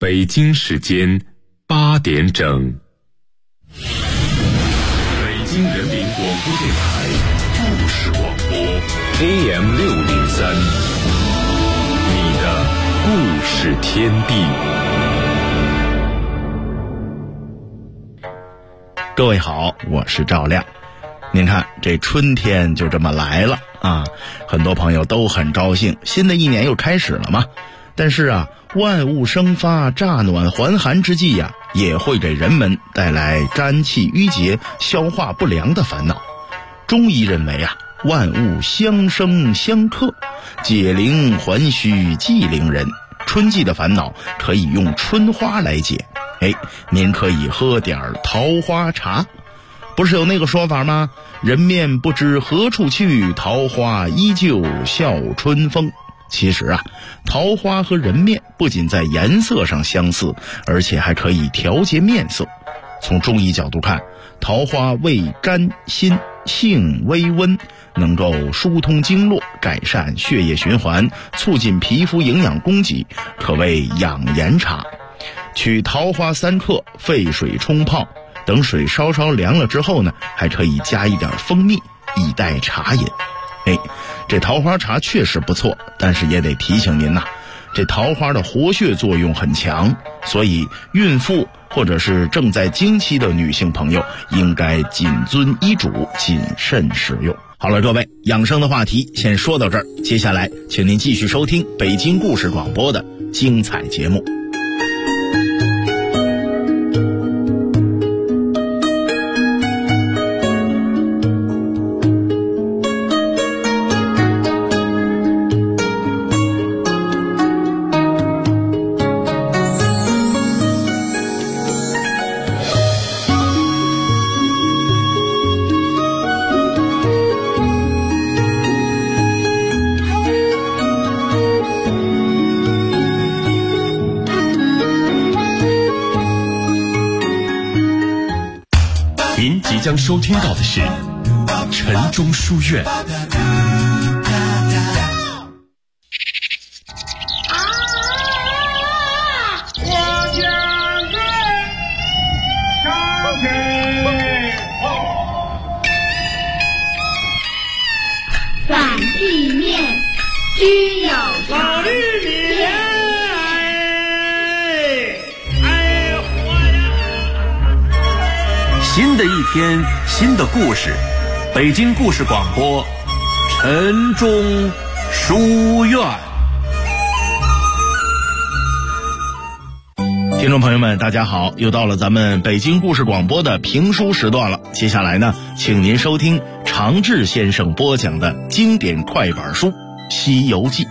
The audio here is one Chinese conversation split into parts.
北京时间8点整。北京人民广播电台故事广播 AM603， 你的故事天地。 各位好，我是赵亮。您看，这春天就这么来了啊，很多朋友都很高兴，新的一年又开始了嘛。但是啊，万物生发，乍暖还寒之际呀，也会给人们带来肝气郁结、消化不良的烦恼。中医认为啊，万物相生相克，解铃还须系铃人。春季的烦恼可以用春花来解。您可以喝点桃花茶。不是有那个说法吗？人面不知何处去，桃花依旧笑春风。其实啊，桃花和人面不仅在颜色上相似，而且还可以调节面色。从中医角度看，桃花味甘辛，性微温，能够疏通经络，改善血液循环，促进皮肤营养供给，可谓养颜茶。取桃花3克，沸水冲泡，等水稍稍凉了之后呢，还可以加一点蜂蜜，以代茶饮。这桃花茶确实不错，但是也得提醒您呐，这桃花的活血作用很强，所以孕妇或者是正在经期的女性朋友应该谨遵医嘱，谨慎使用。好了，各位，养生的话题先说到这儿，接下来请您继续收听北京故事广播的精彩节目。 即将收听到的是晨钟书院。 反地面均有常新的一天，新的故事，北京故事广播晨钟书院。 听众朋友们大家好，又到了咱们北京故事广播的评书时段了。接下来呢，请您收听常志先生播讲的经典快板书《西游记》。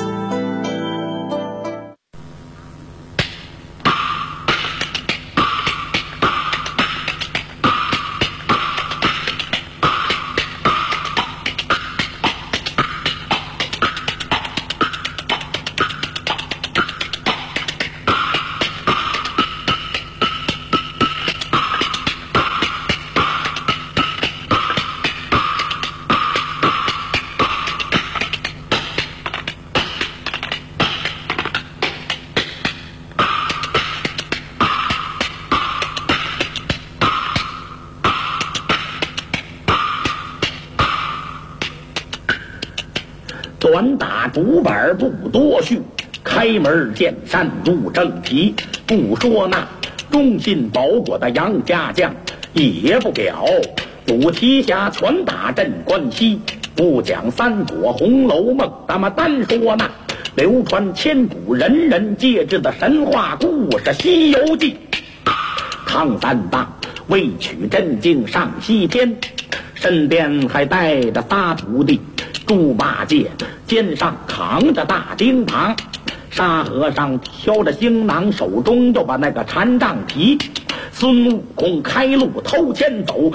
短打竹板不多叙，开门见山入正题。不说那忠心保国的杨家将，也不表主提辖拳打镇关西。不讲三国红楼梦，咱们单说那流传千古人人皆知的神话故事《西游记》。唐三藏为取真经上西天，身边还带着仨徒弟，猪八戒肩上扛着大经堂，沙和尚挑着行囊，手中就把那个禅杖提。孙悟空开路偷牵走，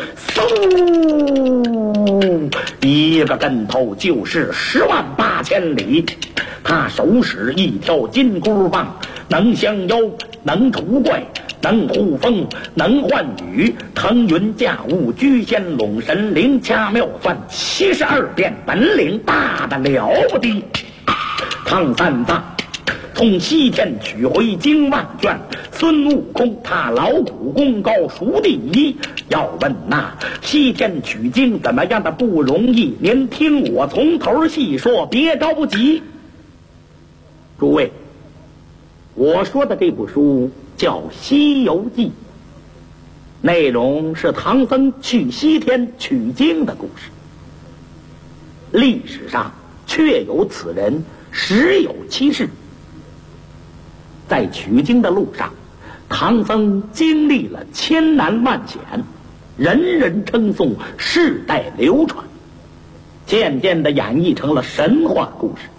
嗖，一个跟头就是108000里。他手使一条金箍棒，能降妖，能除怪，能护风，能唤雨，腾云驾雾，居仙拢神，灵掐妙算，72变本领大的了不得。唐三藏从西天取回经万卷，孙悟空他劳苦功高数第一。要问那西天取经怎么样的不容易，您听我从头细说，别着急。诸位，我说的这部书叫《西游记》，内容是唐僧去西天取经的故事。历史上确有此人，实有其事。在取经的路上，唐僧经历了千难万险，人人称颂，世代流传，渐渐地演绎成了神话故事。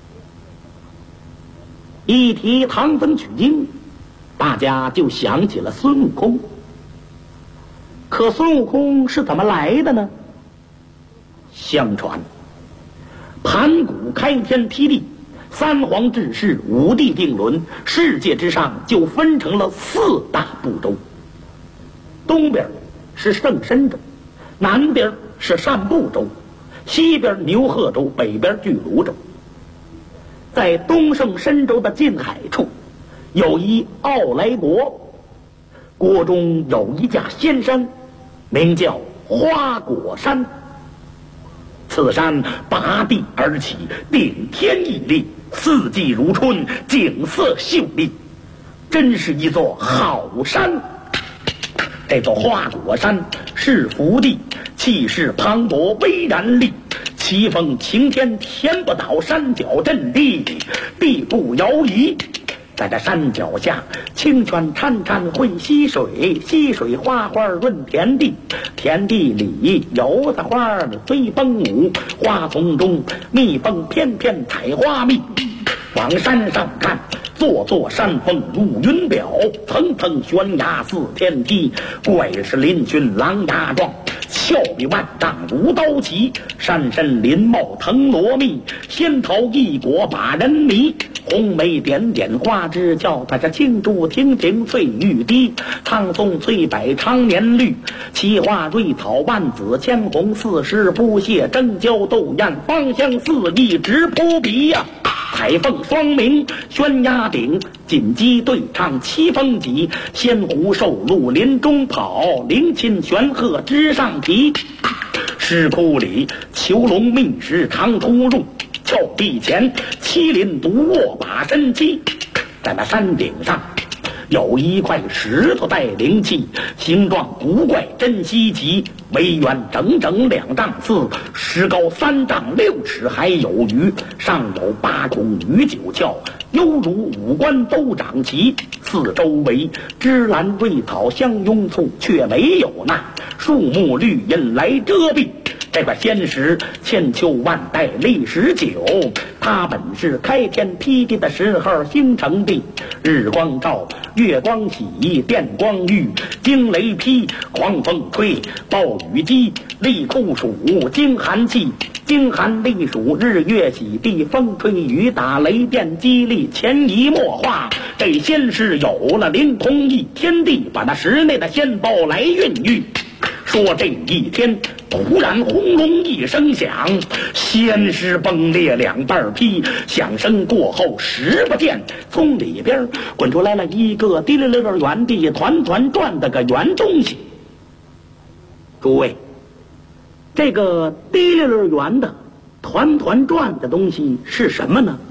一提唐僧取经，大家就想起了孙悟空。可孙悟空是怎么来的呢？相传盘古开天辟地，三皇治世，五帝定伦，世界之上就分成了4大部洲。东边是圣深州，南边是赡部洲，西边牛贺州，北边巨鹿州。在东胜深州的近海处，有一傲来国，国中有一架仙山，名叫花果山。此山拔地而起，顶天屹立，四季如春，景色秀丽，真是一座好山。这座花果山是福地，气势磅礴，巍然立，奇峰擎天，天不倒，山脚震地，地不摇移。在这山脚下，清泉潺潺汇溪水，溪水哗哗润田地，田地里油菜花飞奔舞，花丛中蜜蜂翩翩采花蜜。往山上看，座座山峰如云表，层层悬崖似天梯，怪石嶙峋狼牙状，峭壁万丈如刀齐，山深林茂藤萝密，仙桃异果把人迷。红梅点点花枝俏，它这青竹亭亭翠玉滴，苍松翠柏常年绿，奇花瑞草万紫千红，四时不谢，争椒斗艳，芳香四溢直扑鼻呀。彩凤双鸣，悬崖顶，锦鸡对唱七风急，仙狐受禄林中跑，灵禽玄鹤枝上啼。石窟里囚龙觅食常出入，峭壁前麒麟独卧把身栖。在那山顶上有一块石头带灵气，形状古怪真稀奇，围圆整整2丈4，石高3丈6尺还有余，上有8孔鱼9窍，犹如5官都长齐。四周围芝兰瑞草相拥簇，却没有那树木绿荫来遮蔽。这块仙石千秋万代历史久，它本是开天辟地的时候形成的。日光照，月光起，电光遇，惊雷劈，狂风吹，暴雨击，厉酷暑，惊寒气，惊寒厉暑，日月洗地，风吹雨打，雷电激励，潜移默化。这仙石有了灵通一天地，把那石内的仙包来孕育。说这一天突然轰隆一声响，仙石崩裂2半劈，响声过后石不见，从里边滚出来了一个滴溜溜圆的团团转的个圆东西。诸位，这个滴溜溜圆的团团转的东西是什么呢？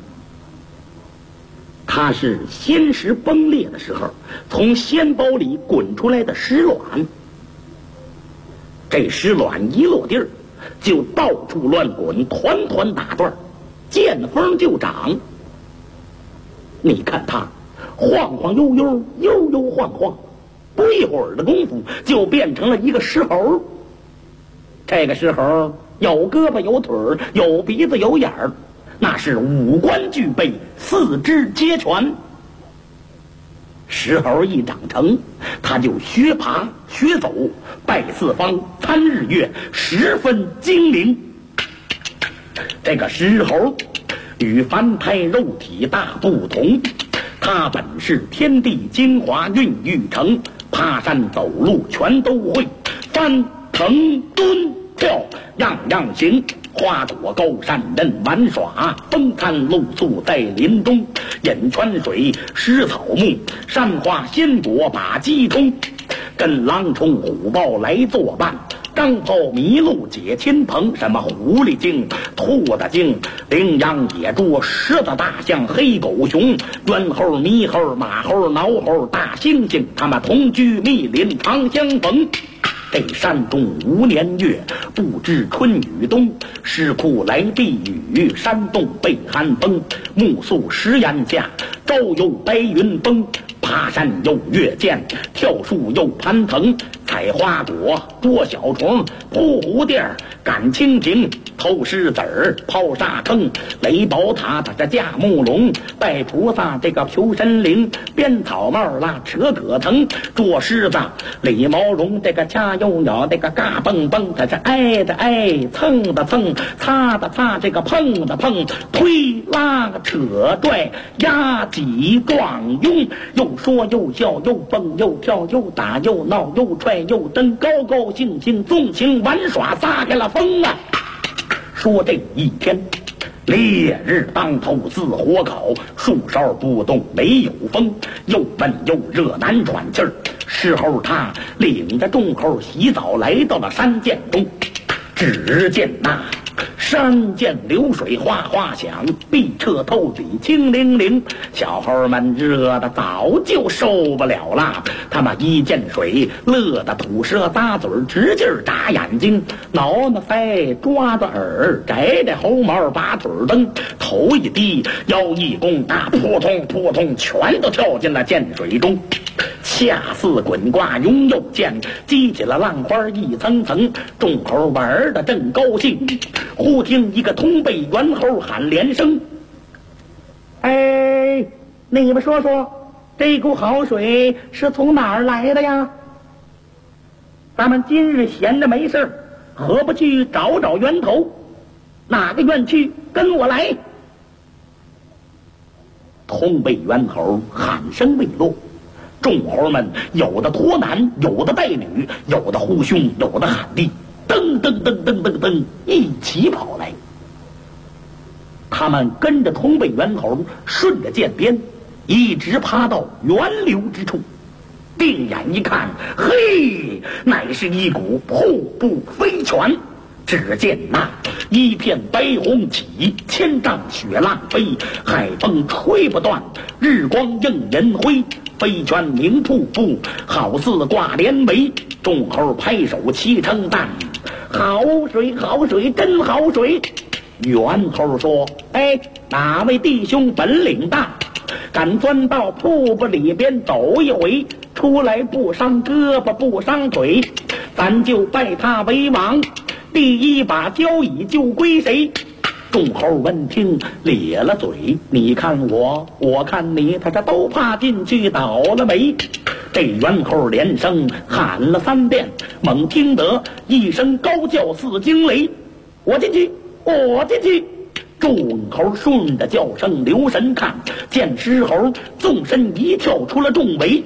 它是仙石崩裂的时候从仙包里滚出来的石卵。这石卵一落地儿，就到处乱滚，团团打转，见风就长。你看它晃晃悠悠，悠悠晃晃，不一会儿的功夫就变成了一个石猴。这个石猴有胳膊有腿儿，有鼻子有眼儿，那是5官俱备，4肢皆全。石猴一长成，他就学爬学走，拜四方参日月，十分精灵。这个石猴与凡胎肉体大不同，他本是天地精华孕育成，爬山走路全都会，翻腾蹲跳样样行， 花果高山人玩耍，风餐露宿在林中，饮泉水食草木，山花鲜果把鸡通，跟狼虫虎豹来作伴，张炮麋鹿解亲朋，什么狐狸精、兔子精、羚羊野猪、狮子大象、黑狗熊、猿猴猕猴、马猴挠猴、大猩猩，他们同居密林常相逢。这山中无年月，不知春与冬，石窟来避雨，山洞被寒风，暮宿石岩下，朝有白云峰，爬山有月见，跳树有攀藤，采花果，捉小虫，扑蝴蝶，赶蜻蜓，偷狮子儿，抛沙坑，雷宝塔他这架木龙，拜菩萨这个求神灵，编草帽啦扯葛藤，捉狮子李毛绒，这个掐又鸟，这个嘎蹦蹦，他是挨的挨，蹭的蹭，擦的擦，这个碰的碰，推拉扯拽，压挤撞拥，又说又笑，又蹦又跳，又打又闹，又踹又蹬，高高兴兴纵情玩耍，撒开了疯啊！说这一天烈日当头，似火烤，树梢不动，没有风，又闷又热，难喘气儿。事后他领着众猴洗澡，来到了山涧中，只见那山涧流水哗哗响，碧澈透底清灵灵，小猴们热的早就受不了了，他们一见水乐得吐舌咂嘴，直劲眨眼睛，挠挠腮，抓着耳，摘摘猴毛，把腿蹬，头一低，腰一弓，那扑通扑通，全都跳进了涧水中，恰似滚瓜涌又溅，激起了浪花一层层，众猴玩得正高兴，忽听一个通背猿猴喊连声：“哎，你们说说，这股好水是从哪儿来的呀？咱们今日闲着没事，何不去找找源头？哪个愿去，跟我来！”通背猿猴喊声未落，众猴们有的驮男，有的带女，有的呼兄，有的喊弟，噔噔噔噔噔噔，一起跑来。他们跟着通背猿猴，顺着涧边，一直爬到源流之处，定眼一看，嘿，乃是一股瀑布飞泉。只见那一片白虹起，千丈雪浪飞，海风吹不断，日光映人辉，飞泉明瀑布，好似挂帘帷。众猴拍手齐称赞：“好水好水，真好水！”猿猴说：“哎，哪位弟兄本领大，敢钻到瀑布里边走一回，出来不伤胳膊不伤腿，咱就拜他为王，第一把交椅就归谁？”众猴闻听咧了嘴，你看我，我看你，他这都怕进去倒了霉。这猿猴连声喊了3遍，猛听得一声高叫似惊雷：“我进去，我进去！”众猴顺着叫声留神看，见狮猴纵身一跳出了众围。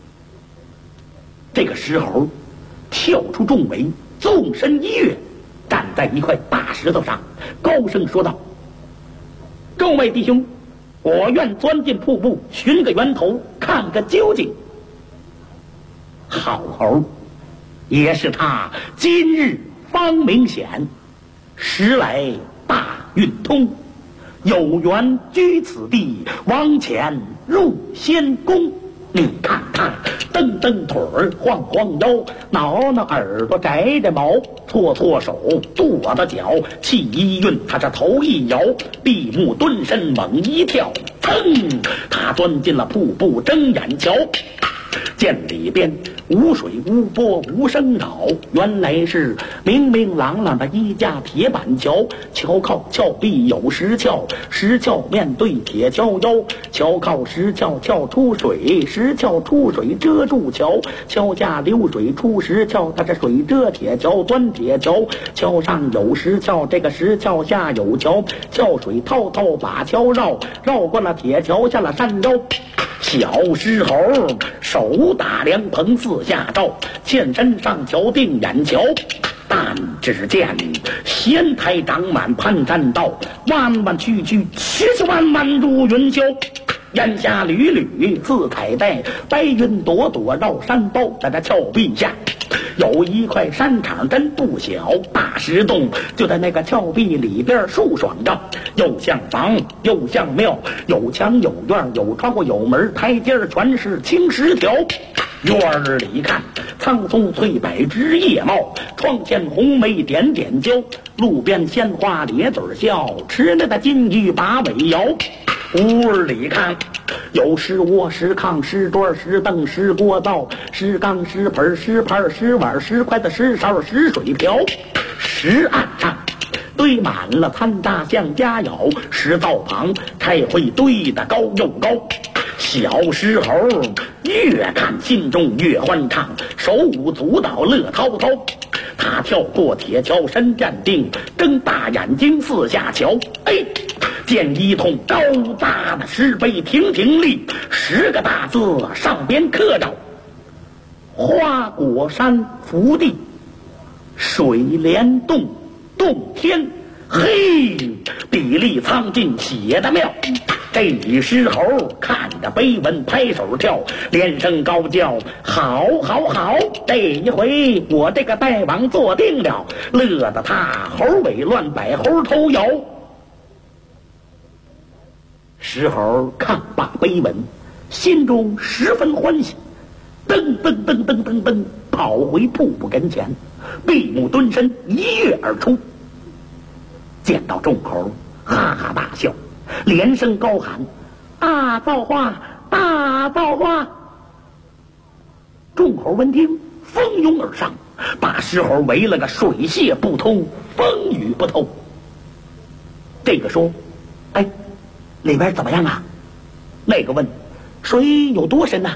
这个狮猴跳出众围，纵身一跃，站在一块大石头上，高声说道：“众位弟兄，我愿钻进瀑布，寻个源头，看个究竟。”好猴，也是他今日方明显，时来大运通，有缘居此地，往前入仙宫。你看他蹬蹬腿儿，晃晃腰，挠挠耳朵，摘摘毛，搓搓手，跺跺脚，气一运，他这头一摇，闭目蹲身，猛一跳，噌，他钻进了瀑布，睁眼瞧，涧里边无水无波无声扰，原来是明明朗朗的一架铁板桥，桥靠峭壁有石桥，石桥面对铁桥腰，桥靠石桥跳出水，石桥出水遮住桥，桥下流水出石桥，它这水遮铁桥钻铁桥，桥上有石桥，这个石桥下有桥，桥水滔滔把桥绕，绕过了铁桥下了山腰。小狮猴手打凉棚四下照，欠身上桥定眼瞧，大看，只见仙台长满盘山道，弯弯曲曲，曲曲弯弯入云霄。烟霞缕缕似彩带，白云朵朵绕山包。在这峭壁下有一块山场真不小，大石洞就在那个峭壁里边树爽着，又像房又像庙，有墙有院有窗户有门，台阶全是青石条。院儿里看，苍松翠柏枝叶茂，窗前红梅点点娇，路边鲜花咧嘴笑，吃那个金鱼把尾摇。屋里看，有石窝石炕石桌石凳石锅灶石缸石盆石盘石碗石筷子石勺石水瓢，石案上堆满了餐渣像佳肴，石灶旁开会堆得高又高。小石猴越看心中越欢畅，手舞足蹈乐滔滔。他跳过铁桥身站定，睁大眼睛四下瞧，哎，见一桶高大的石碑亭亭立，10个大字上边刻着花果山福地，水帘洞洞天。嘿，笔力苍劲写的妙。这石猴看着碑文拍手跳，连声高叫，好好好，这一回我这个大王坐定了，乐得他猴尾乱摆猴头摇。石猴看罢碑文，心中十分欢喜，噔噔噔噔噔噔跑回瀑布跟前，闭目蹲身一跃而出。见到众猴哈哈大笑，连声高喊，大造化大造化。众猴闻听蜂拥而上，把石猴围了个水泄不通风雨不透。这个说，哎，里边怎么样啊？那个问，水有多深啊？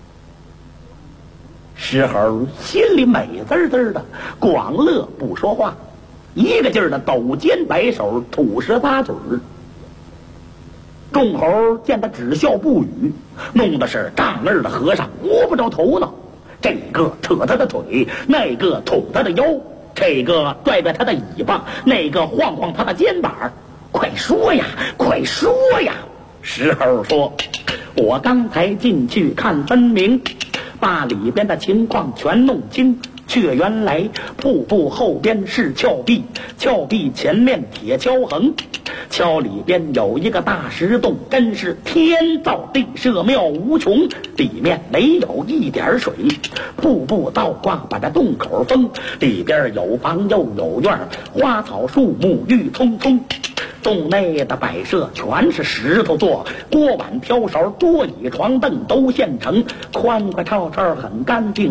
石猴心里美滋滋的，广乐不说话，一个劲儿的抖肩摆手，吐舌搭嘴儿。众猴见他只笑不语，弄得是丈二的和尚摸不着头脑。这个扯他的腿，那个捅他的腰，这个拽拽他的尾巴，那个晃晃他的肩膀。快说呀，快说呀！石猴说，我刚才进去看分明，把里边的情况全弄清，却原来瀑布后边是峭壁，峭壁前面铁锹横，锹里边有一个大石洞，真是天造地设妙无穷，里面没有一点水，瀑布倒挂把这洞口封，里边有房又有院，花草树木郁葱葱。洞内的摆设全是石头做，锅碗瓢勺桌椅床凳都现成，宽宽敞敞很干净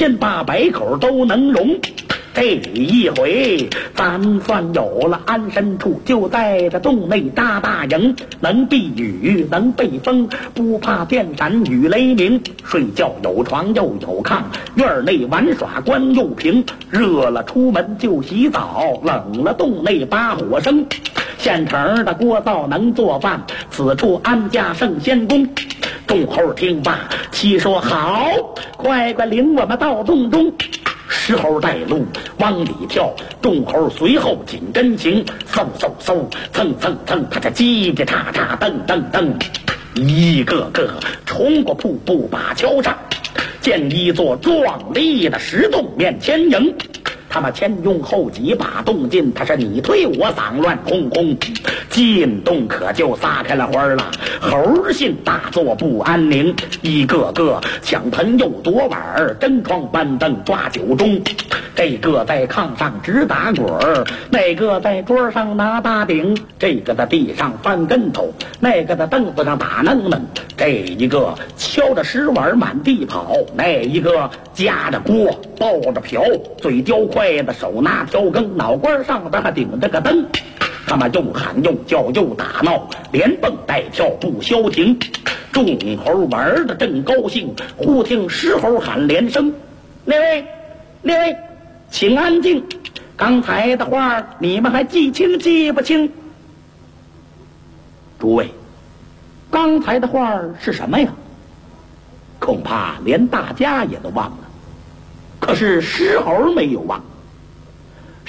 ，1800口都能容。这一回咱算有了安身处，就在这洞内搭大营，能避雨能避风，不怕电闪雨雷鸣，睡觉有床又有炕，院内玩耍关又平，热了出门就洗澡，冷了洞内把火生，现成的锅灶能做饭，此处安家圣仙宫。众猴听罢齐说好，快快领我们到洞中。石猴带路往里跳，众猴随后紧跟行，嗖嗖嗖，蹭蹭蹭，他这叽叽喳喳，蹬蹬蹬，一个个冲过瀑布把桥上，见一座壮丽的石洞面前迎。他们前拥后挤把洞进，他是你推我搡乱哄哄，进洞可就撒开了花了，猴信大作不安宁，一个个抢盆又夺碗，争床搬凳抓酒盅，这个在炕上直打滚儿，那个在桌上拿大鼎，这个在地上翻跟头，那个在凳子上打愣愣，这一个敲着石碗满地跑，那一个夹着锅抱着瓢，嘴叼筷子手拿挑羹，脑瓜上边还顶着个灯。他们又喊又叫又打闹，连蹦带跳不消停。众猴玩得正高兴，忽听石猴喊连声：列位，请安静，刚才的话你们还记清记不清？诸位，刚才的话是什么呀？恐怕连大家也都忘了，可是石猴没有忘。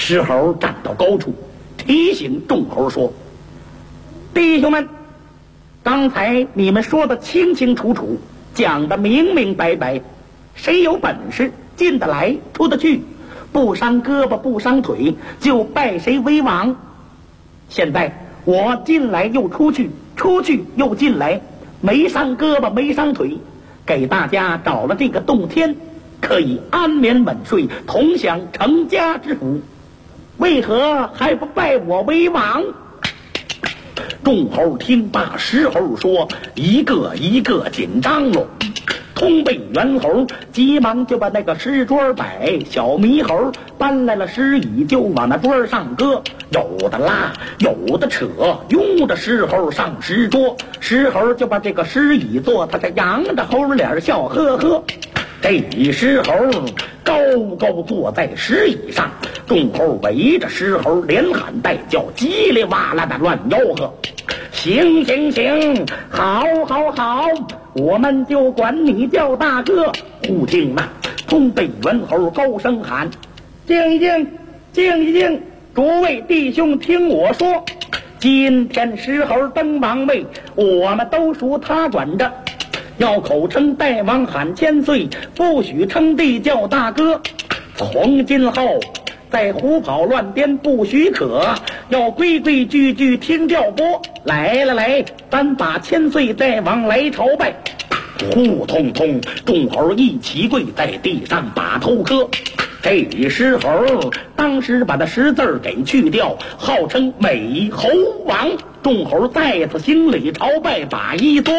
石猴站到高处，提醒众猴说：“弟兄们，刚才你们说的清清楚楚，讲的明明白白，谁有本事进得来出得去，不伤胳膊不伤腿，就拜谁为王。现在我进来又出去，出去又进来，没伤胳膊没伤腿，给大家找了这个洞天，可以安眠稳睡，同享成家之福，为何还不拜我为王？”众猴听罢，石猴说，一个一个紧张了。通背猿猴急忙就把那个石桌摆，小猕猴搬来了石椅，就往那桌上搁，有的拉，有的扯，拥着石猴上石桌。石猴就把这个石椅坐，他这扬着猴脸笑呵呵。这石猴高高坐在石椅上，众猴围着石猴连喊带叫，叽里哇啦的乱吆喝。行行行，好好好，我们就管你叫大哥。忽听那通背猿猴高声喊：“静一静，静一静！诸位弟兄听我说，今天石猴登王位，我们都属他管着。要口称代王喊千岁，不许称帝叫大哥。从今后在胡跑乱颠不许可，要规规矩矩听调拨。来了来，咱把千岁代王来朝拜。”呼通通，众猴一起跪在地上把头磕。这石猴当时把那十字给去掉，号称美猴王。众猴再次行礼朝拜，把衣脱。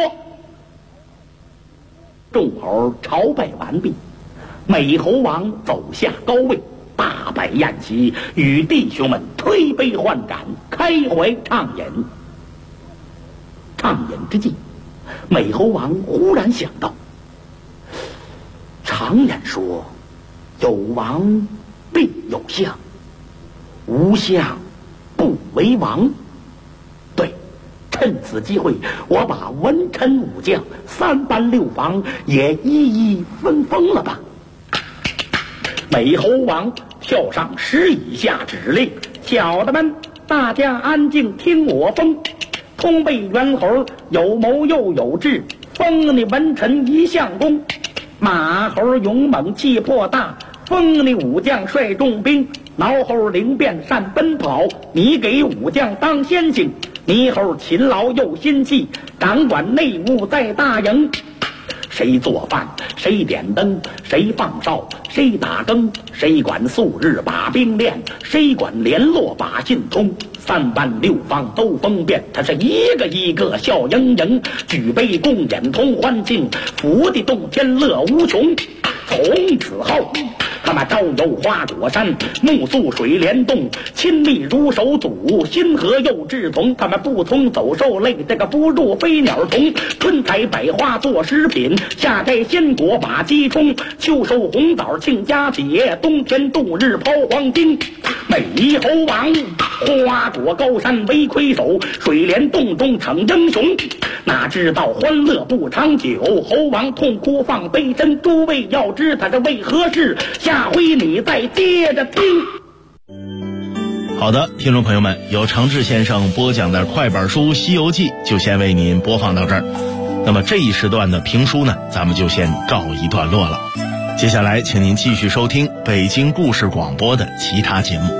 众猴朝拜完毕，美猴王走下高位，大摆宴席，与弟兄们推杯换盏，开怀畅饮。畅饮之际，美猴王忽然想到，常言说有王必有相，无相不为王。对，趁此机会，我把文臣武将三班六房也一一分封了吧。美猴王跳上石椅下指令：“小的们，大家安静听我封。通背猿猴有谋又有智，封你文臣一相公；马猴勇猛气魄大，封你武将率重兵；挠猴灵便善奔跑，你给武将当先行；猕猴勤劳又心细，掌管内务在大营。谁做饭，谁点灯，谁放哨，谁打更，谁管素日把兵练，谁管联络把信通。三班六方都封便，他是一个一个笑盈盈，举杯共饮同欢庆，福地洞天乐无穷。从此后，他们朝游花果山，目宿水帘洞，亲密如手足，心和又志同。他们不从走兽类，这个不入飞鸟虫。春采百花做食品，夏摘鲜果把鸡充，秋收红枣庆佳节，冬天度日抛黄金。美猴王花果高山为魁首，水帘洞中逞英雄。哪知道欢乐不长久，猴王痛哭放悲声。诸位要知他这为何事，下回你再接着听。 好的，听众朋友们，由常志先生播讲的快板书《西游记》就先为您播放到这儿。那么这一时段的评书呢，咱们就先告一段落了。接下来请您继续收听北京故事广播的其他节目。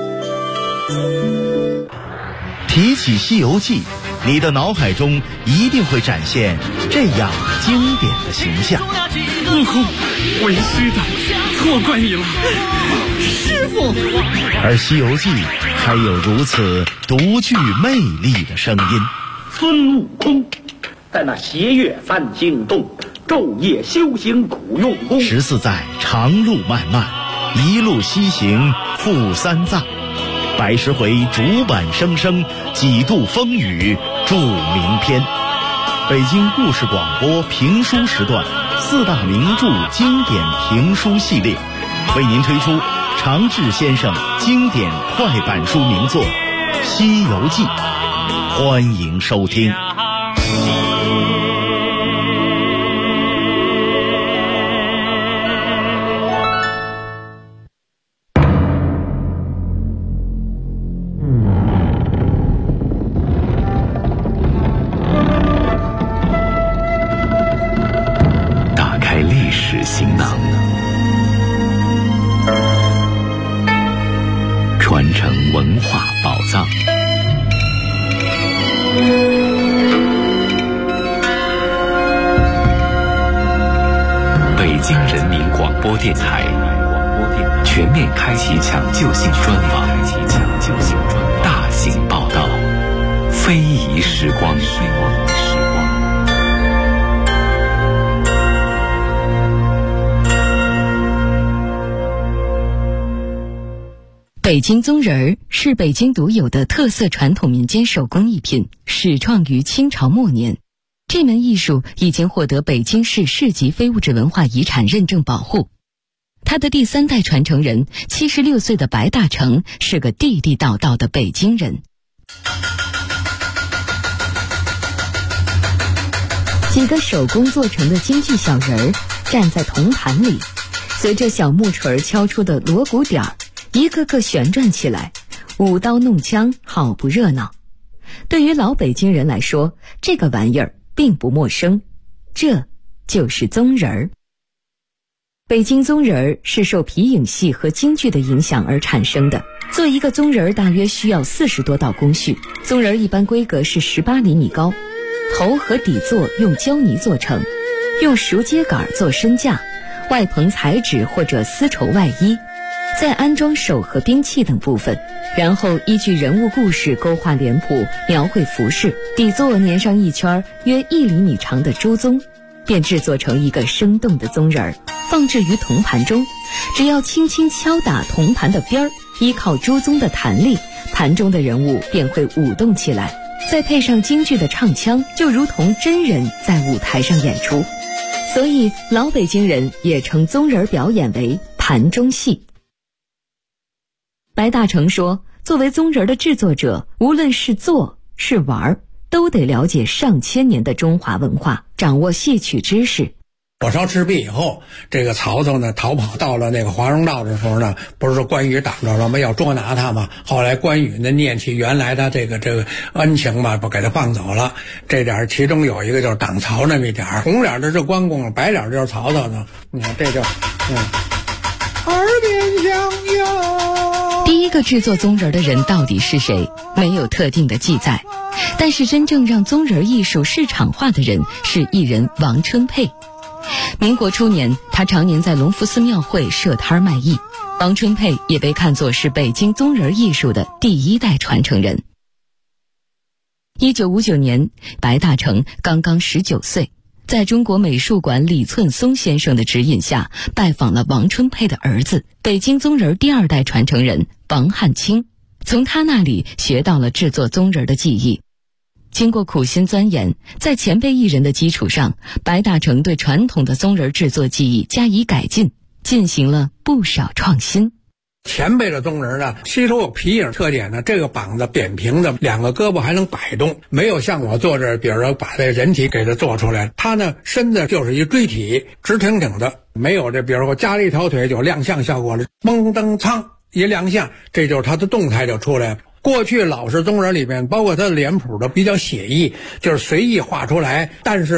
提起《西游记》，你的脑海中一定会展现这样经典的形象。 悟空，为师的，错怪你了，师父。 而《西游记》还有如此独具魅力的声音。 孙悟空在那斜月三星洞昼夜修行苦用功 ，14载长路漫漫，一路西行赴三藏，110回竹板声声，几度风雨著名篇。北京故事广播评书时段4大名著经典评书系列，为您推出常志先生经典快板书名作《西游记》，欢迎收听。 播电台，全面开启抢救性专访，大型报道，非遗时光。 北京宗人儿是北京独有的特色传统民间手工艺品，始创于清朝末年。这门艺术已经获得北京市市级非物质文化遗产认证保护。他的第3代传承人76岁的白大成是个地地道道的北京人。几个手工做成的京剧小人儿站在铜盘里，随着小木锤敲出的锣鼓点儿，一个个旋转起来，舞刀弄枪，好不热闹。对于老北京人来说，这个玩意儿并不陌生，这就是宗人儿。北京宗人儿是受皮影戏和京剧的影响而产生的。做一个宗人儿大约需要40多道工序，宗人儿一般规格是18厘米高，头和底座用胶泥做成，用熟秸秆做身架，外棚彩纸或者丝绸外衣，再安装手和兵器等部分，然后依据人物故事勾画脸谱，描绘服饰，底座粘上一圈约1厘米长的猪鬃，便制作成一个生动的宗人儿，放置于铜盘中。只要轻轻敲打铜盘的边儿，依靠猪鬃的弹力，盘中的人物便会舞动起来，再配上京剧的唱腔，就如同真人在舞台上演出。所以老北京人也称宗人表演为盘中戏。白大成说，作为宗人的制作者，无论是做是玩，都得了解上千年的中华文化，掌握戏曲知识。 火烧赤壁以后，这个曹操呢逃跑到了那个华容道的时候呢，不是说关羽挡着了吗？要捉拿他嘛。后来关羽呢念起原来的这个恩情嘛，不给他放走了。这点其中有一个就是挡曹那么一点，红脸的是关公，白脸就是曹操呢。你看这就耳边响哟。 第一个制作宗人的人到底是谁？没有特定的记载。但是真正让宗人艺术市场化的人是艺人王春佩。民国初年，他常年在隆福寺庙会设摊卖艺。王春佩也被看作是北京宗人艺术的第1代传承人。1959年，白大成刚刚19岁，在中国美术馆李寸松先生的指引下，拜访了王春佩的儿子，北京宗人第2代传承人王汉卿，从他那里学到了制作宗人的技艺。经过苦心钻研，在前辈艺人的基础上，白大成对传统的宗人制作技艺加以改进，进行了不少创新。 前辈的宗人呢，吸收有皮影特点呢，这个膀子扁平的，2个胳膊还能摆动，没有像我做这，比如说把这人体给它做出来，他呢身子就是一锥体，直挺挺的，没有这，比如说加了一条腿就亮相效果了，嘣噔噌一亮相，这就是他的动态就出来了。过去老式宗人里面，包括他的脸谱的比较写意，就是随意画出来，但是